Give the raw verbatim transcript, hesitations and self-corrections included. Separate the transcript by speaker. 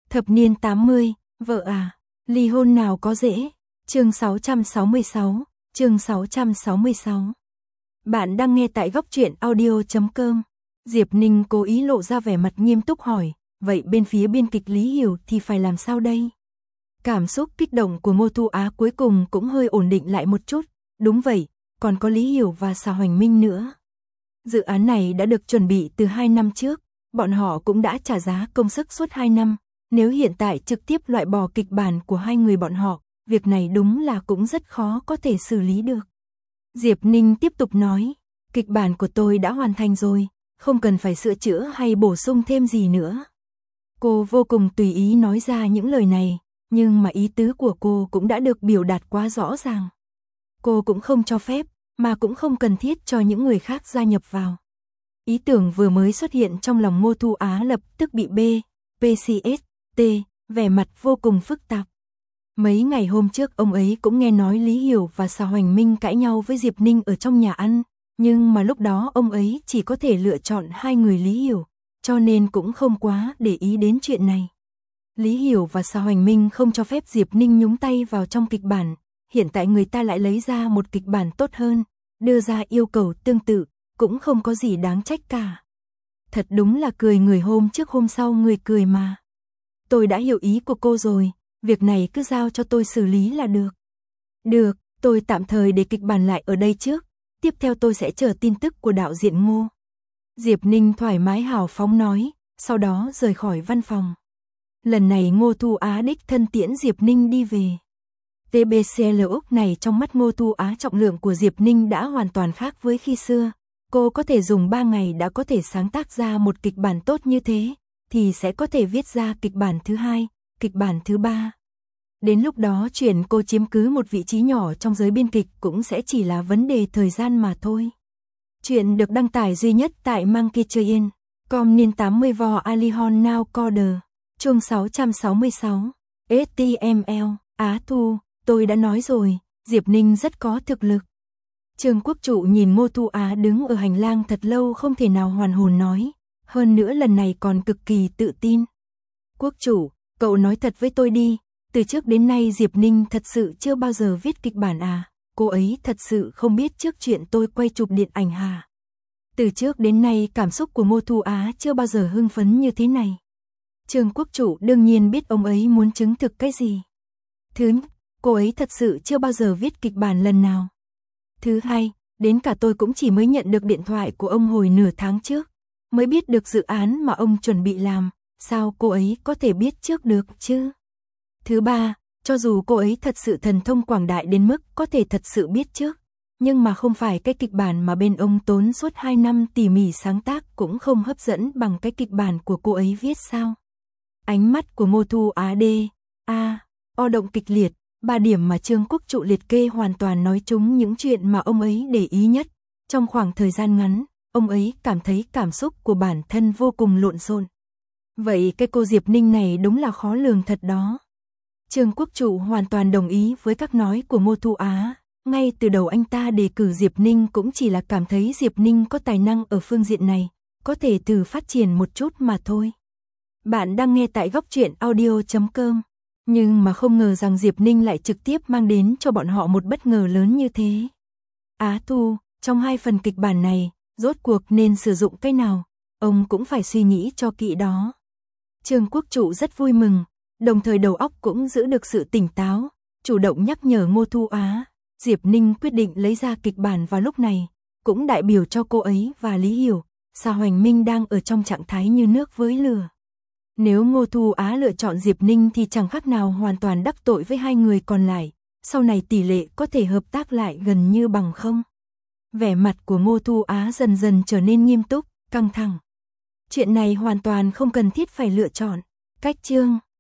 Speaker 1: Thập niên tám mươi, vợ à, ly hôn nào có dễ. Chương sáu trăm sáu mươi sáu, chương sáu trăm sáu mươi sáu. Bạn đang nghe tại góc truyện audio chấm com. Diệp Ninh cố ý lộ ra vẻ mặt nghiêm túc hỏi, vậy bên phía biên kịch Lý Hiểu thì phải làm sao đây? Cảm xúc kích động của Ngô Thu Á cuối cùng cũng hơi ổn định lại một chút, đúng vậy, còn có Lý Hiểu và Sở Hoành Minh nữa. Dự án này đã được chuẩn bị từ hai năm trước, bọn họ cũng đã trả giá công sức suốt hai năm, nếu hiện tại trực tiếp loại bỏ kịch bản của hai người bọn họ, việc này đúng là cũng rất khó có thể xử lý được. Diệp Ninh tiếp tục nói, kịch bản của tôi đã hoàn thành rồi, không cần phải sửa chữa hay bổ sung thêm gì nữa. Cô vô cùng tùy ý nói ra những lời này, nhưng mà ý tứ của cô cũng đã được biểu đạt quá rõ ràng. Cô cũng không cho phép, mà cũng không cần thiết cho những người khác gia nhập vào. Ý tưởng vừa mới xuất hiện trong lòng Ngô Thu Á lập tức bị B, pê xê ét, T, vẻ mặt vô cùng phức tạp. Mấy ngày hôm trước ông ấy cũng nghe nói Lý Hiểu và Sở Hoành Minh cãi nhau với Diệp Ninh ở trong nhà ăn, nhưng mà lúc đó ông ấy chỉ có thể lựa chọn hai người Lý Hiểu, cho nên cũng không quá để ý đến chuyện này. Lý Hiểu và Sở Hoành Minh không cho phép Diệp Ninh nhúng tay vào trong kịch bản, hiện tại người ta lại lấy ra một kịch bản tốt hơn, đưa ra yêu cầu tương tự, cũng không có gì đáng trách cả. Thật đúng là cười người hôm trước hôm sau người cười mà. Tôi đã hiểu ý của cô rồi, việc này cứ giao cho tôi xử lý là được. Được, tôi tạm thời để kịch bản lại ở đây trước, tiếp theo tôi sẽ chờ tin tức của đạo diễn Ngô. Diệp Ninh thoải mái hào phóng nói, sau đó rời khỏi văn phòng. Lần này Ngô Thu Á đích thân tiễn Diệp Ninh đi về. tê bê xê lờ Úc này trong mắt Ngô Thu Á trọng lượng của Diệp Ninh đã hoàn toàn khác với khi xưa. Cô có thể dùng ba ngày đã có thể sáng tác ra một kịch bản tốt như thế, thì sẽ có thể viết ra kịch bản thứ hai, kịch bản thứ ba. Đến lúc đó chuyện cô chiếm cứ một vị trí nhỏ trong giới biên kịch cũng sẽ chỉ là vấn đề thời gian mà thôi. Chuyện được đăng tải duy nhất tại Monkey Train, com niên tám mươi vò Alihon Now Coder, chương sáu trăm sáu mươi sáu, ét tê em lờ, Á Thu, tôi đã nói rồi, Diệp Ninh rất có thực lực. Trương Quốc Trụ nhìn Ngô Thu Á đứng ở hành lang thật lâu không thể nào hoàn hồn nói, hơn nữa lần này còn cực kỳ tự tin. Quốc Trụ, cậu nói thật với tôi đi, từ trước đến nay Diệp Ninh thật sự chưa bao giờ viết kịch bản à, cô ấy thật sự không biết trước chuyện tôi quay chụp điện ảnh hả? Từ trước đến nay cảm xúc của Ngô Thu Á chưa bao giờ hưng phấn như thế này. Trương Quốc Trụ đương nhiên biết ông ấy muốn chứng thực cái gì. Thứ nhất, cô ấy thật sự chưa bao giờ viết kịch bản lần nào. Thứ hai, đến cả tôi cũng chỉ mới nhận được điện thoại của ông hồi nửa tháng trước, mới biết được dự án mà ông chuẩn bị làm, sao cô ấy có thể biết trước được chứ? Thứ ba, cho dù cô ấy thật sự thần thông quảng đại đến mức có thể thật sự biết trước, nhưng mà không phải cái kịch bản mà bên ông tốn suốt hai năm tỉ mỉ sáng tác cũng không hấp dẫn bằng cái kịch bản của cô ấy viết sao? Ánh mắt của Ngô Thu Á đê, a, o động kịch liệt, ba điểm mà Trương Quốc Trụ liệt kê hoàn toàn nói trúng những chuyện mà ông ấy để ý nhất. Trong khoảng thời gian ngắn, ông ấy cảm thấy cảm xúc của bản thân vô cùng lộn xộn. Vậy cái cô Diệp Ninh này đúng là khó lường thật đó. Trương Quốc Trụ hoàn toàn đồng ý với các nói của Ngô Thu Á. Ngay từ đầu anh ta đề cử Diệp Ninh cũng chỉ là cảm thấy Diệp Ninh có tài năng ở phương diện này, có thể thử phát triển một chút mà thôi. Bạn đang nghe tại góc truyện audio chấm com. Nhưng mà không ngờ rằng Diệp Ninh lại trực tiếp mang đến cho bọn họ một bất ngờ lớn như thế. Á Thu, trong hai phần kịch bản này, rốt cuộc nên sử dụng cái nào, ông cũng phải suy nghĩ cho kỹ đó. Trương Quốc Trụ rất vui mừng, đồng thời đầu óc cũng giữ được sự tỉnh táo, chủ động nhắc nhở Ngô Thu Á. Diệp Ninh quyết định lấy ra kịch bản vào lúc này, cũng đại biểu cho cô ấy và Lý Hiểu, Sở Hoành Minh đang ở trong trạng thái như nước với lửa. Nếu Ngô Thu Á lựa chọn Diệp Ninh thì chẳng khác nào hoàn toàn đắc tội với hai người còn lại, sau này tỷ lệ có thể hợp tác lại gần như bằng không. Vẻ mặt của Ngô Thu Á dần dần trở nên nghiêm túc, căng thẳng. Chuyện này hoàn toàn không cần thiết phải lựa chọn. Cách chương